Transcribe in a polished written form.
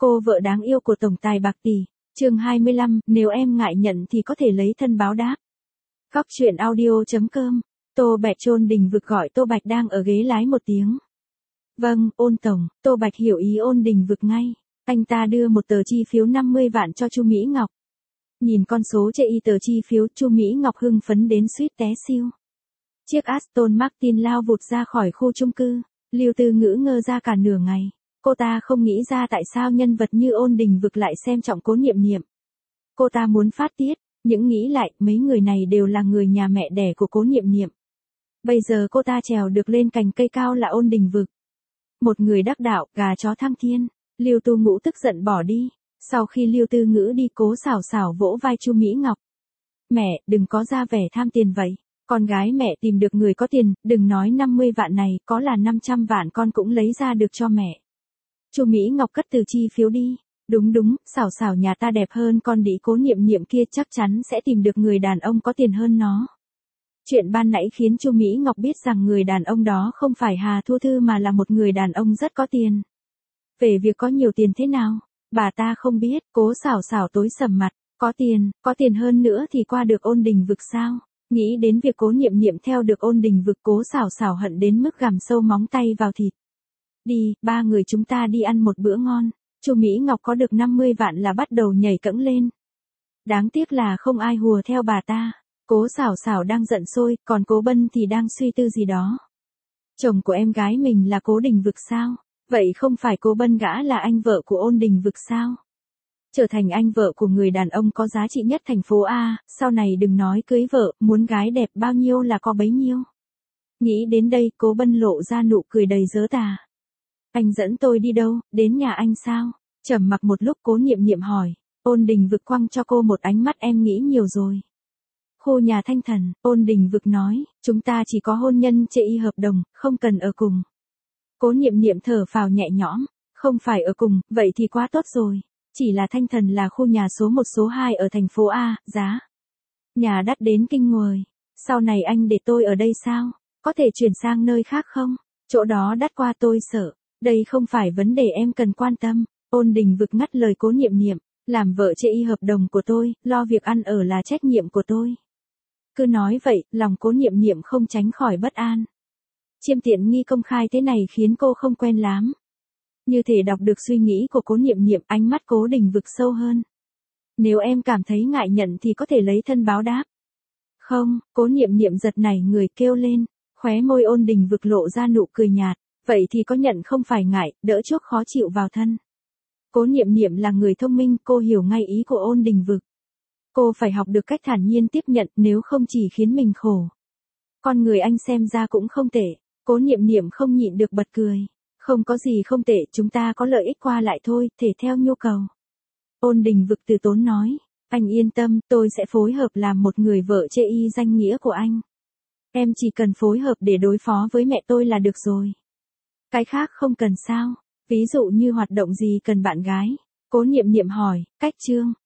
Cô vợ đáng yêu của tổng tài bạc tỷ. Chương 25, nếu em ngại nhận thì có thể lấy thân báo đáp. Góc truyện audio.com. Tô Bạch Chôn Đình Vực gọi Tô Bạch đang ở ghế lái một tiếng. Vâng, Ôn tổng. Tô Bạch hiểu ý Ôn Đình Vực ngay. Anh ta đưa một tờ chi phiếu 50 vạn cho Chu Mỹ Ngọc. Nhìn con số chê y tờ chi phiếu, Chu Mỹ Ngọc hưng phấn đến suýt té xiu. Chiếc Aston Martin lao vụt ra khỏi khu chung cư. Lưu Tư ngỡ ngơ ra cả nửa ngày. Cô ta không nghĩ ra tại sao nhân vật như Ôn Đình Vực lại xem trọng Cố Niệm Niệm. Cô ta muốn phát tiết, nhưng nghĩ lại, mấy người này đều là người nhà mẹ đẻ của Cố Niệm Niệm. Bây giờ cô ta trèo được lên cành cây cao là Ôn Đình Vực. Một người đắc đạo, gà chó thăng thiên. Lưu Tu Ngũ tức giận bỏ đi. Sau khi Lưu Tư Ngữ đi, Cố Xảo Xảo vỗ vai Chu Mỹ Ngọc. Mẹ, đừng có ra vẻ tham tiền vậy. Con gái mẹ tìm được người có tiền, đừng nói 50 vạn này, có là 500 vạn con cũng lấy ra được cho mẹ. Chu Mỹ Ngọc cất từ chi phiếu đi. Đúng, Xảo Xảo nhà ta đẹp hơn con đĩ Cố Niệm Niệm kia, chắc chắn sẽ tìm được người đàn ông có tiền hơn nó. Chuyện ban nãy khiến Chu Mỹ Ngọc biết rằng người đàn ông đó không phải Hà Thu Thư mà là một người đàn ông rất có tiền. Về việc có nhiều tiền thế nào, bà ta không biết. Cố Xảo Xảo tối sầm mặt. Có tiền hơn nữa thì qua được Ôn Đình Vực sao? Nghĩ đến việc Cố Niệm Niệm theo được Ôn Đình Vực, Cố Xảo Xảo hận đến mức gặm sâu móng tay vào thịt. Đi, ba người chúng ta đi ăn một bữa ngon. Chu Mỹ Ngọc có được 50 vạn là bắt đầu nhảy cẫng lên. Đáng tiếc là không ai hùa theo bà ta. Cố Xảo Xảo đang giận sôi, còn Cố Bân thì đang suy tư gì đó. Chồng của em gái mình là Cố Đình Vực sao? Vậy không phải Cố Bân gã là anh vợ của Ôn Đình Vực sao? Trở thành anh vợ của người đàn ông có giá trị nhất thành phố A, sau này đừng nói cưới vợ, muốn gái đẹp bao nhiêu là có bấy nhiêu. Nghĩ đến đây, Cố Bân lộ ra nụ cười đầy giỡn tà. Anh dẫn tôi đi đâu, đến nhà anh sao? Trầm mặc một lúc, Cố Niệm Niệm hỏi. Ôn Đình Vực quăng cho cô một ánh mắt, em nghĩ nhiều rồi. Khu nhà Thanh Thần, Ôn Đình Vực nói, chúng ta chỉ có hôn nhân chê y hợp đồng, không cần ở cùng. Cố Niệm Niệm thở phào nhẹ nhõm, không phải ở cùng, vậy thì quá tốt rồi. Chỉ là Thanh Thần là khu nhà số 1 số 2 ở thành phố A, giá nhà đắt đến kinh người. Sau này anh để tôi ở đây sao? Có thể chuyển sang nơi khác không? Chỗ đó đắt qua tôi sợ. Đây không phải vấn đề em cần quan tâm. Ôn Đình Vực ngắt lời Cố Niệm Niệm, làm vợ chê y hợp đồng của tôi, lo việc ăn ở là trách nhiệm của tôi. Cứ nói vậy, lòng Cố Niệm Niệm không tránh khỏi bất an. Chiêm tiện nghi công khai thế này khiến cô không quen lắm. Như thể đọc được suy nghĩ của Cố Niệm Niệm, ánh mắt Cố Đình Vực sâu hơn. Nếu em cảm thấy ngại nhận thì có thể lấy thân báo đáp. Không, Cố Niệm Niệm giật nảy người kêu lên, khóe môi Ôn Đình Vực lộ ra nụ cười nhạt. Vậy thì có nhận không phải ngại, đỡ chuốc khó chịu vào thân. Cố Niệm Niệm là người thông minh, cô hiểu ngay ý của Ôn Đình Vực. Cô phải học được cách thản nhiên tiếp nhận, nếu không chỉ khiến mình khổ. Con người anh xem ra cũng không tệ. Cố Niệm Niệm không nhịn được bật cười. Không có gì không tệ, chúng ta có lợi ích qua lại thôi, thể theo nhu cầu. Ôn Đình Vực từ tốn nói, anh yên tâm, tôi sẽ phối hợp làm một người vợ chê y danh nghĩa của anh. Em chỉ cần phối hợp để đối phó với mẹ tôi là được rồi. Cái khác không cần sao? Ví dụ như hoạt động gì cần bạn gái? Cố Niệm Niệm hỏi. Cách chương